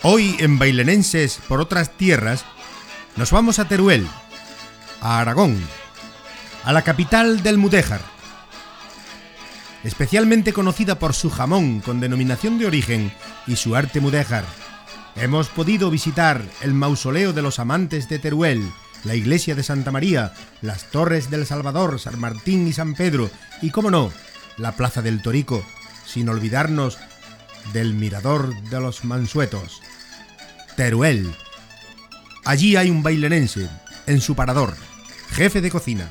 Hoy en Bailenenses por otras tierras nos vamos a Teruel, a Aragón, a la capital del Mudéjar. Especialmente conocida por su jamón con denominación de origen y su arte mudéjar, hemos podido visitar el mausoleo de los amantes de Teruel, la iglesia de Santa María, las torres del Salvador, San Martín y San Pedro y, cómo no, la plaza del Torico, sin olvidarnos del mirador de los Mansuetos. Teruel. Allí hay un bailenense, en su parador, jefe de cocina.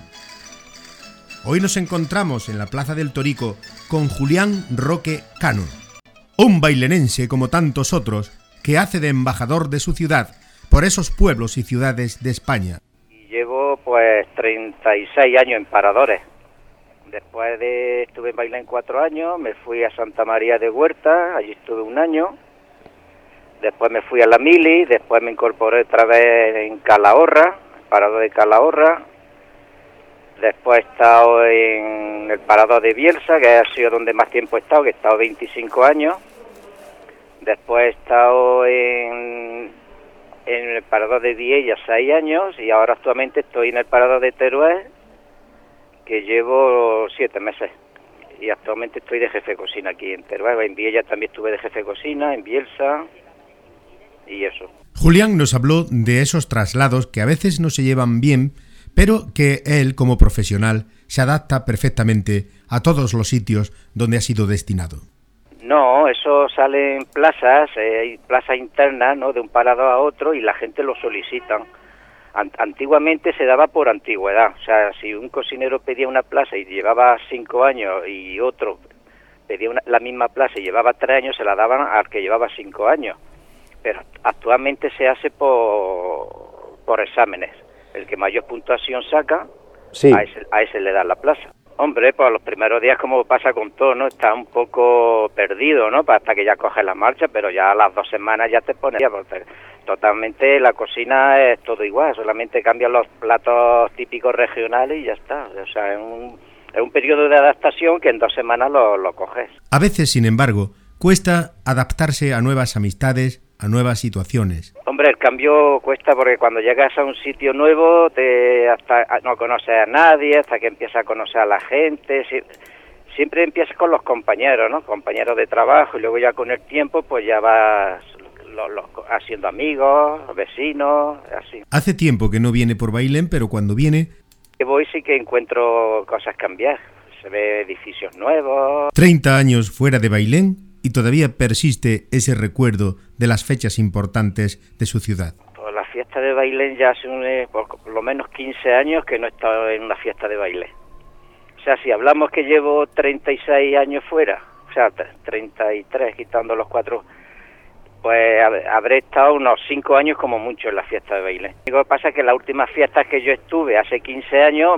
Hoy nos encontramos en la plaza del Torico con Julián Roque Cano, un bailenense como tantos otros que hace de embajador de su ciudad por esos pueblos y ciudades de España. Llevo pues 36 años en paradores. Estuve en Bailén 4 años, me fui a Santa María de Huerta, allí estuve 1 año. Después me fui a la Mili, después me incorporé otra vez en Calahorra, parador de Calahorra. Después he estado en el parador de Bielsa, que ha sido donde más tiempo he estado, que he estado 25 años. Después he estado en el parador de Viella 6 años y ahora actualmente estoy en el parador de Teruel, que llevo 7 meses. Y actualmente estoy de jefe de cocina aquí en Teruel. En Viella también estuve de jefe de cocina, en Bielsa y eso. Julián nos habló de esos traslados que a veces no se llevan bien, pero que él, como profesional, se adapta perfectamente a todos los sitios donde ha sido destinado. No, eso sale en plazas, hay plazas internas, ¿no?, de un parador a otro y la gente lo solicitan. Antiguamente se daba por antigüedad, o sea, si un cocinero pedía una plaza y llevaba 5 años y otro pedía la misma plaza y llevaba 3 años, se la daban al que llevaba 5 años. Pero actualmente se hace por exámenes. El que mayor puntuación saca, sí, a ese le dan la plaza. Hombre, pues los primeros días, como pasa con todo, ¿no?, está un poco perdido, ¿no?, hasta que ya coges la marcha, pero ya a las 2 semanas ya te pones. Totalmente la cocina es todo igual, solamente cambian los platos típicos regionales y ya está. O sea, es un periodo de adaptación que en 2 semanas lo coges. A veces, sin embargo, cuesta adaptarse a nuevas amistades, a nuevas situaciones. Hombre, el cambio cuesta porque cuando llegas a un sitio nuevo hasta no conoces a nadie, hasta que empiezas a conocer a la gente. Siempre empiezas con los compañeros, ¿no?, compañeros de trabajo, y luego ya con el tiempo pues ya vas haciendo amigos, vecinos, así. Hace tiempo que no viene por Bailén, pero cuando viene... Voy sí que encuentro cosas cambiar, se ve edificios nuevos. 30 años fuera de Bailén y todavía persiste ese recuerdo de las fechas importantes de su ciudad. Pues la fiesta de Bailén ya hace por lo menos 15 años que no he estado en una fiesta de Bailén. O sea, si hablamos que llevo 36 años fuera, o sea, 33 quitando los 4, pues habré estado unos 5 años como mucho en la fiesta de Bailén. Lo que pasa es que las últimas fiestas que yo estuve hace 15 años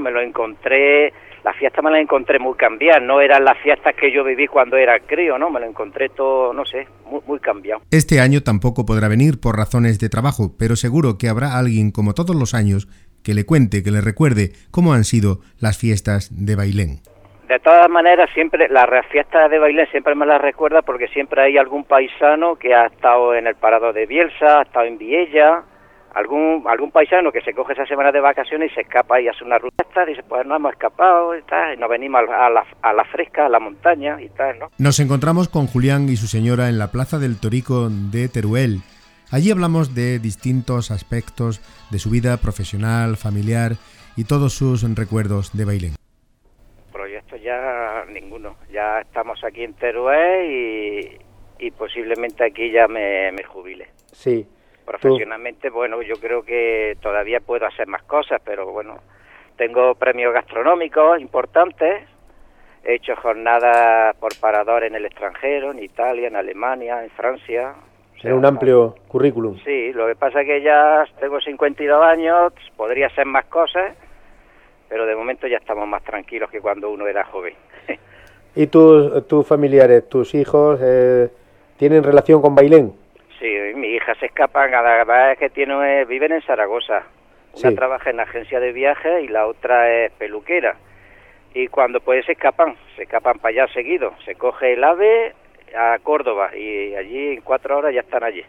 las fiestas me las encontré muy cambiadas, no eran las fiestas que yo viví cuando era crío, ¿no? Me lo encontré todo, no sé, muy cambiado. Este año tampoco podrá venir por razones de trabajo, pero seguro que habrá alguien, como todos los años, que le cuente, que le recuerde cómo han sido las fiestas de Bailén. De todas maneras, siempre las fiestas de Bailén siempre me las recuerda porque siempre hay algún paisano que ha estado en el parador de Bielsa, ha estado en Viella, algún paisano que se coge esa semana de vacaciones y se escapa y hace una ruta, dice, pues no hemos escapado y tal, y nos venimos a la fresca, a la montaña y tal, ¿no? Nos encontramos con Julián y su señora en la plaza del Torico de Teruel. Allí hablamos de distintos aspectos de su vida profesional, familiar y todos sus recuerdos de Bailén. Proyectos ya ninguno, ya estamos aquí en Teruel y posiblemente aquí ya me jubile. Sí. Profesionalmente, bueno, yo creo que todavía puedo hacer más cosas, pero bueno, tengo premios gastronómicos importantes, he hecho jornadas por parador en el extranjero, en Italia, en Alemania, en Francia. Tiene un amplio currículum. Sí, lo que pasa es que ya tengo 52 años, podría hacer más cosas, pero de momento ya estamos más tranquilos que cuando uno era joven. ¿Y tus familiares, tus hijos, tienen relación con Bailén? Sí, mi hija se escapan, cada vez que viven en Zaragoza. Una trabaja en agencia de viajes y la otra es peluquera. Y cuando se escapan para allá seguido. Se coge el AVE a Córdoba y allí en 4 horas ya están allí.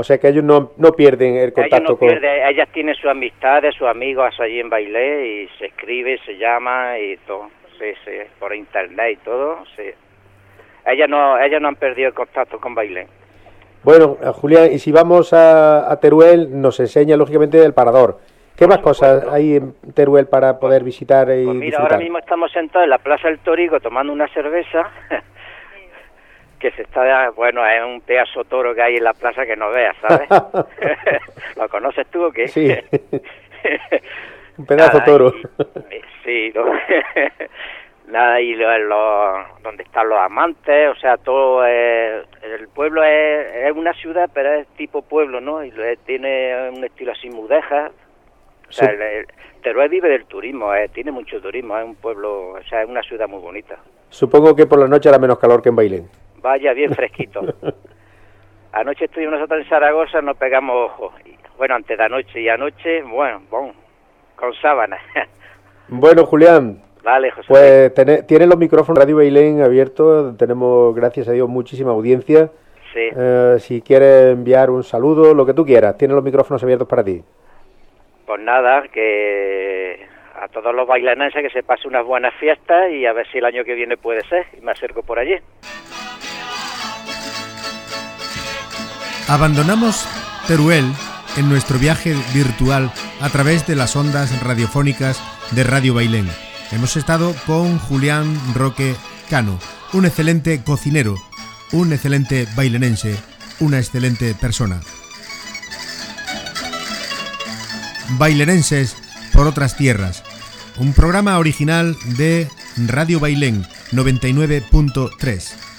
O sea que ellos no pierden el contacto ellas tienen sus amistades, sus amigos allí en Bailén y se escribe, se llama y todo, sí, por internet y todo, sí. Ellas no han perdido el contacto con Bailén. Bueno, Julián, y si vamos a Teruel, nos enseña lógicamente el Parador. ¿Qué más cosas hay en Teruel para poder visitar y pues mira, disfrutar? Ahora mismo estamos sentados en la Plaza del Torico tomando una cerveza, que es un pedazo toro que hay en la plaza que no veas, ¿sabes? ¿Lo conoces tú o qué? Sí, un pedazo toro. Sí, nada, y donde están los amantes, o sea, todo el pueblo es una ciudad, pero es tipo pueblo, ¿no? Y tiene un estilo así mudéjar. O sea, Teruel vive del turismo, tiene mucho turismo, es un pueblo, o sea, es una ciudad muy bonita. Supongo que por la noche hará menos calor que en Bailén. Vaya, bien fresquito. Anoche estuvimos nosotros en Zaragoza, nos pegamos ojos. Bueno, antes de anoche y anoche, con sábanas. Bueno, Julián. Vale, José. Pues tienen los micrófonos Radio Bailén abiertos, tenemos, gracias a Dios, muchísima audiencia. Sí. Si quieres enviar un saludo, lo que tú quieras, tienen los micrófonos abiertos para ti. Pues nada, que a todos los bailenenses que se pase unas buenas fiestas y a ver si el año que viene puede ser y me acerco por allí. Abandonamos Teruel en nuestro viaje virtual a través de las ondas radiofónicas de Radio Bailén. Hemos estado con Julián Roque Cano, un excelente cocinero, un excelente bailenense, una excelente persona. Bailenenses por otras tierras, un programa original de Radio Bailén 99.3.